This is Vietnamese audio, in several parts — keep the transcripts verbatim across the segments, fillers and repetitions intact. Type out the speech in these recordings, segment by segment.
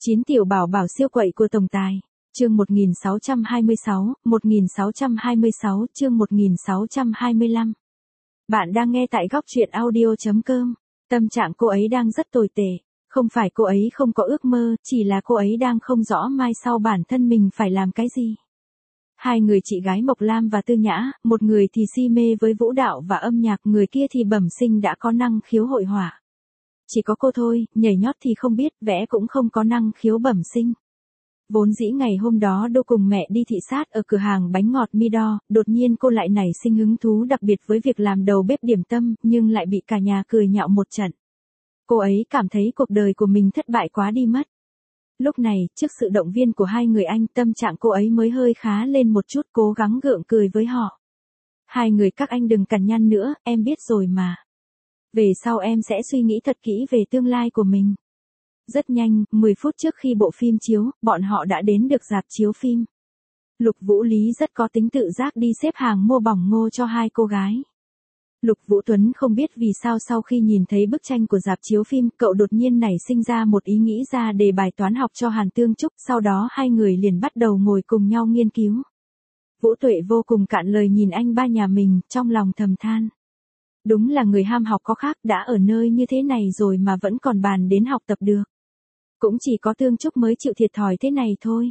chín tiểu bảo bảo siêu quậy của tổng tài. Chương một nghìn sáu trăm hai mươi sáu, một nghìn sáu trăm hai mươi sáu, chương một nghìn sáu trăm hai mươi lăm. Bạn đang nghe tại góc truyện audio chấm com. Tâm trạng cô ấy đang rất tồi tệ. Không phải cô ấy không có ước mơ, chỉ là cô ấy đang không rõ mai sau bản thân mình phải làm cái gì. Hai người chị gái Mộc Lam và Tư Nhã, một người thì si mê với vũ đạo và âm nhạc, người kia thì bẩm sinh đã có năng khiếu hội họa. Chỉ có cô thôi, nhảy nhót thì không biết, vẽ cũng không có năng khiếu bẩm sinh. Vốn dĩ ngày hôm đó Đô cùng mẹ đi thị sát ở cửa hàng bánh ngọt Mido, đột nhiên cô lại nảy sinh hứng thú đặc biệt với việc làm đầu bếp điểm tâm, nhưng lại bị cả nhà cười nhạo một trận. Cô ấy cảm thấy cuộc đời của mình thất bại quá đi mất. Lúc này, trước sự động viên của hai người anh, tâm trạng cô ấy mới hơi khá lên một chút, cố gắng gượng cười với họ. Hai người các anh đừng cằn nhăn nữa, em biết rồi mà. Về sau em sẽ suy nghĩ thật kỹ về tương lai của mình. Rất nhanh, mười phút trước khi bộ phim chiếu, bọn họ đã đến được rạp chiếu phim. Lục Vũ Lý rất có tính tự giác đi xếp hàng mua bỏng ngô cho hai cô gái. Lục Vũ Tuấn không biết vì sao sau khi nhìn thấy bức tranh của rạp chiếu phim, cậu đột nhiên nảy sinh ra một ý nghĩ ra đề bài toán học cho Hàn Tương Trúc, sau đó hai người liền bắt đầu ngồi cùng nhau nghiên cứu. Vũ Tuệ vô cùng cạn lời nhìn anh ba nhà mình, trong lòng thầm than. Đúng là người ham học có khác, đã ở nơi như thế này rồi mà vẫn còn bàn đến học tập được. Cũng chỉ có Tương Trúc mới chịu thiệt thòi thế này thôi.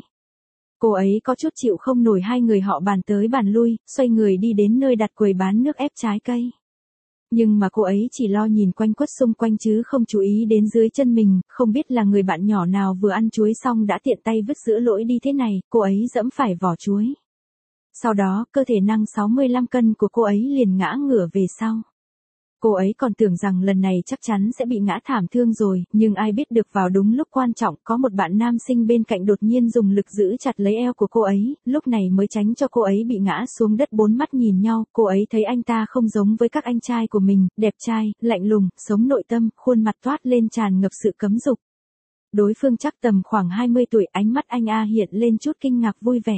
Cô ấy có chút chịu không nổi hai người họ bàn tới bàn lui, xoay người đi đến nơi đặt quầy bán nước ép trái cây. Nhưng mà cô ấy chỉ lo nhìn quanh quất xung quanh chứ không chú ý đến dưới chân mình, không biết là người bạn nhỏ nào vừa ăn chuối xong đã tiện tay vứt giữa lỗi đi thế này, cô ấy dẫm phải vỏ chuối. Sau đó, cơ thể nặng sáu mươi lăm cân của cô ấy liền ngã ngửa về sau. Cô ấy còn tưởng rằng lần này chắc chắn sẽ bị ngã thảm thương rồi, nhưng ai biết được vào đúng lúc quan trọng có một bạn nam sinh bên cạnh đột nhiên dùng lực giữ chặt lấy eo của cô ấy, lúc này mới tránh cho cô ấy bị ngã xuống đất. Bốn mắt nhìn nhau, cô ấy thấy anh ta không giống với các anh trai của mình, đẹp trai, lạnh lùng, sống nội tâm, khuôn mặt toát lên tràn ngập sự cấm dục. Đối phương chắc tầm khoảng hai mươi tuổi, ánh mắt anh A hiện lên chút kinh ngạc vui vẻ.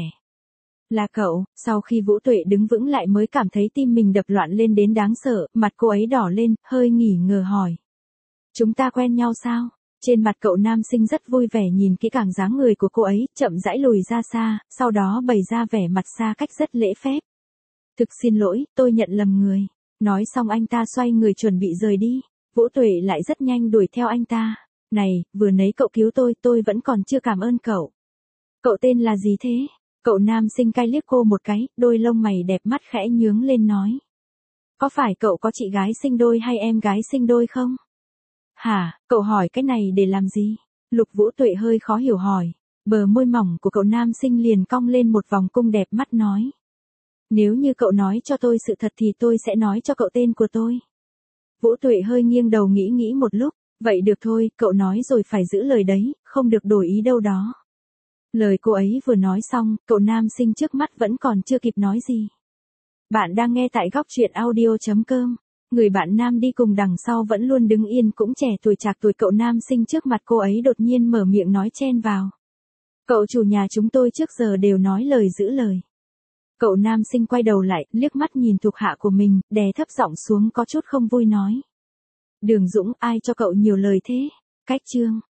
Là cậu. Sau khi Vũ Tuệ đứng vững lại mới cảm thấy tim mình đập loạn lên đến đáng sợ, mặt cô ấy đỏ lên, hơi nghỉ ngờ hỏi. Chúng ta quen nhau sao? Trên mặt cậu nam sinh rất vui vẻ nhìn kỹ càng dáng người của cô ấy, chậm rãi lùi ra xa, sau đó bày ra vẻ mặt xa cách rất lễ phép. Thực xin lỗi, tôi nhận lầm người. Nói xong anh ta xoay người chuẩn bị rời đi. Vũ Tuệ lại rất nhanh đuổi theo anh ta. Này, vừa nãy cậu cứu tôi, tôi vẫn còn chưa cảm ơn cậu. Cậu tên là gì thế? Cậu nam sinh cay liếc cô một cái, đôi lông mày đẹp mắt khẽ nhướng lên nói. Có phải cậu có chị gái sinh đôi hay em gái sinh đôi không? Hả, cậu hỏi cái này để làm gì? Lục Vũ Tuệ hơi khó hiểu hỏi. Bờ môi mỏng của cậu nam sinh liền cong lên một vòng cung đẹp mắt nói. Nếu như cậu nói cho tôi sự thật thì tôi sẽ nói cho cậu tên của tôi. Vũ Tuệ hơi nghiêng đầu nghĩ nghĩ một lúc. Vậy được thôi, cậu nói rồi phải giữ lời đấy, không được đổi ý đâu đó. Lời cô ấy vừa nói xong, cậu nam sinh trước mắt vẫn còn chưa kịp nói gì. Bạn đang nghe tại góc truyện audio chấm com. Người bạn nam đi cùng đằng sau vẫn luôn đứng yên, cũng trẻ tuổi chạc tuổi cậu nam sinh trước mặt cô ấy đột nhiên mở miệng nói chen vào. Cậu chủ nhà chúng tôi trước giờ đều nói lời giữ lời. Cậu nam sinh quay đầu lại, liếc mắt nhìn thuộc hạ của mình, đè thấp giọng xuống có chút không vui nói. Đường Dũng, ai cho cậu nhiều lời thế? Cách chương.